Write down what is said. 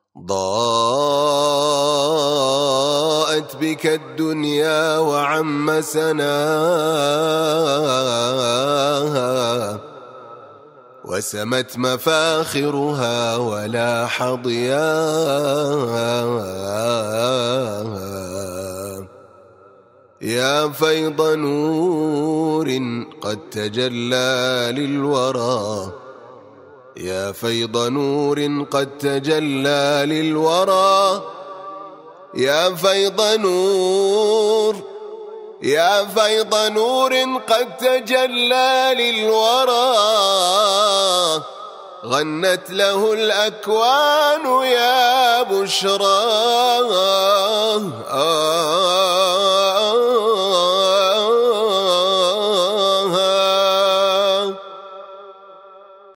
ضاءت بك الدنيا وعم سناها، وسمت مفاخرها ولاح ضياها. يا فيض نور قد تجلى للورى، يا فيض نور قد تجلى للورى، يا فيض نور، يا فيض نور قد تجلى للورى. غنت له الأكوان يا بشرى.